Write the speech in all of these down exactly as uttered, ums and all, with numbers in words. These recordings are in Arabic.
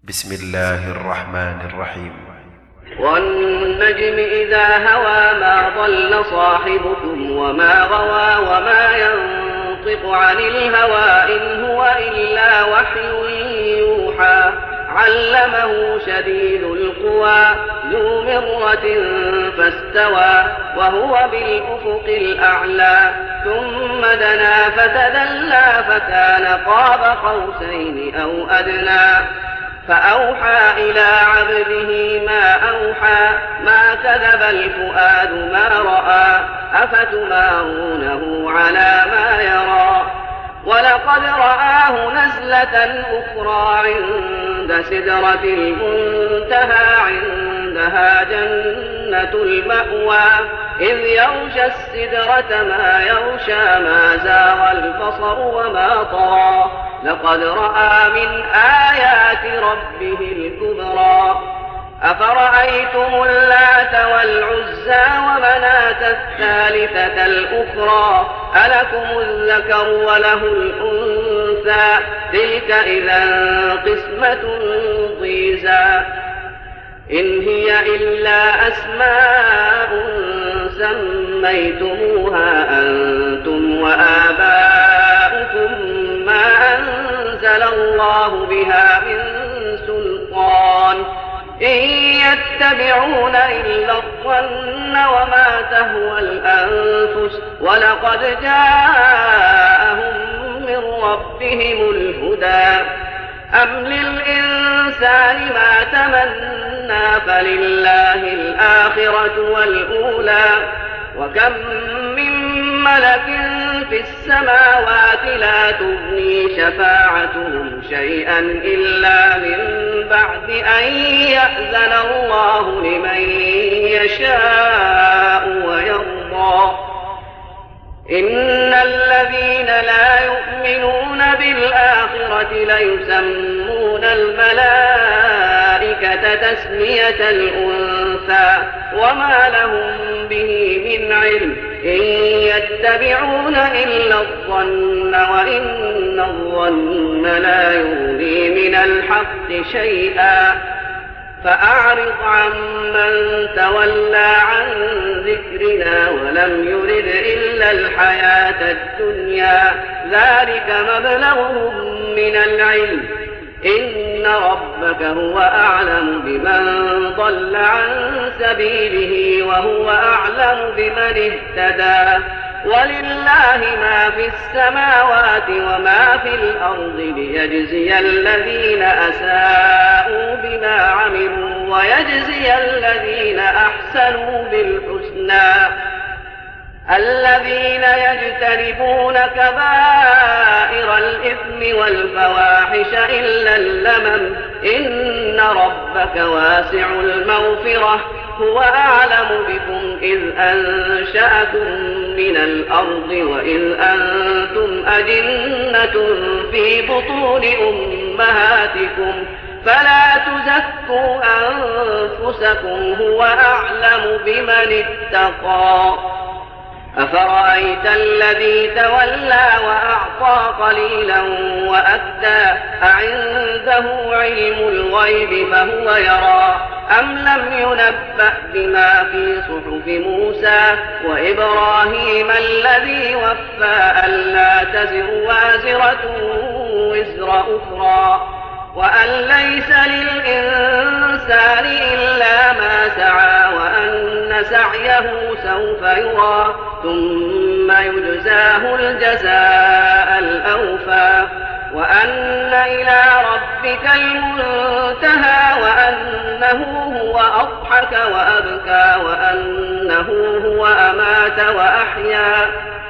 بسم الله الرحمن الرحيم. والنجم إذا هوى ما ضل صاحبكم وما غوى وما ينطق عن الهوى إن هو إلا وحي يوحى علمه شديد القوى ذو مرة فاستوى وهو بالأفق الأعلى ثم دنا فتدلى فكان قاب قوسين أو أدنى فأوحى إلى عبده ما أوحى ما كذب الفؤاد ما رأى أفتمارونه على ما يرى ولقد رآه نزلة أخرى عند سدرة المنتهى عندها جنة المأوى إذ يغشى السدرة ما يغشى ما زاغ البصر وما طغى لقد رأى من آيات ربه الكبرى أفرأيتم اللات والعزى ومناة الثالثة الأخرى ألكم الذكر وله الأنثى تلك إذا قسمة ضيزى إن هي إلا أسماء سميتموها أنتم وآباؤكم ما أنزل الله بها من سلطان إن يتبعون إلا الظن وما تهوى الأنفس ولقد جاءهم من ربهم الهدى أم للإنسان ما تمنى فلله الآخرة والأولى وكم من ملك في السماوات لا تغني شفاعتهم شيئا إلا من بعد أن يأذن الله لمن يشاء ويرضى إن الذين لا يؤمنون بالآخرة ليسمون الملائكة تسمية الأنثى وما لهم به من علم إن يتبعون إلا الظن وإن الظن لا يغني من الحق شيئا فأعرض عمن تولى عن ذكرنا ولم يرد إلا الحياة الدنيا ذلك مبلغهم من العلم إن ربك هو أعلم بمن ضل عن سبيله وهو أعلم بمن اهتدى ولله ما في السماوات وما في الأرض ليجزي الذين أساءوا بما عملوا ويجزي الذين أحسنوا بالحسنى الذين يجتنبون كبائر الإثم والفواحش إلا اللمم إن ربك واسع المغفرة هو أعلم بكم إذ أنشأكم من الأرض وإذ أنتم أجنة في بطون أمهاتكم فلا تزكوا أنفسكم هو أعلم بمن اتقى أفرأيت الذي تولى وأعطى قليلا وأكدى أعنده علم الغيب فهو يرى أم لم ينبأ بما في صحف موسى وإبراهيم الذي وفى ألا تزر وازرة وزر أخرى وأن ليس للإنسان إلا ما سعى وأن سعيه سوف يرى ثم يجزاه الجزاء الأوفى وأن إلى ربك المنتهى وأنه هو أضحك وأبكى وأنه هو أمات وأحيا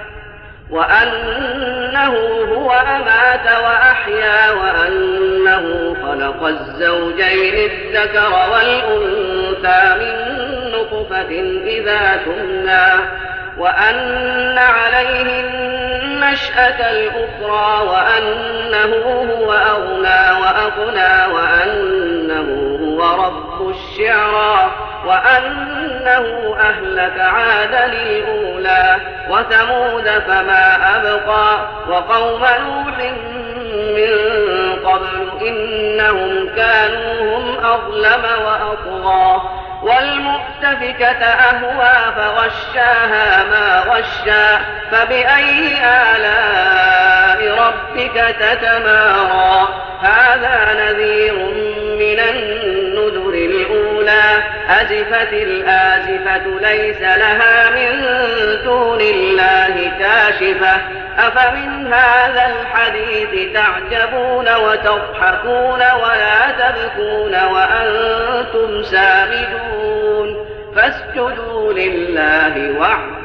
وأنه هو أمات وأحيا وأنه خلق الزوجين الذكر والأنثى من نطفة إذا تمنى وأن عليه النشأة الأخرى وأنه هو أغنى وأقنى وأنه هو رب الشعرى وأنه أهلك عادا الأولى وثمود فما أبقى وقوم نوح من قبل إنهم كانوا هم أظلم وأطغى والمؤتفكة أهوى فغشاها ما غشا فبأي آلاء ربك تتمارى هذا نذير من النذر الأولى أزفت الآزفة ليس لها من دون الله كاشفة أفمن هذا الحديث تعجبون وتضحكون ولا تبكون وأنتم سامدون فاسجدوا لله واعبدوا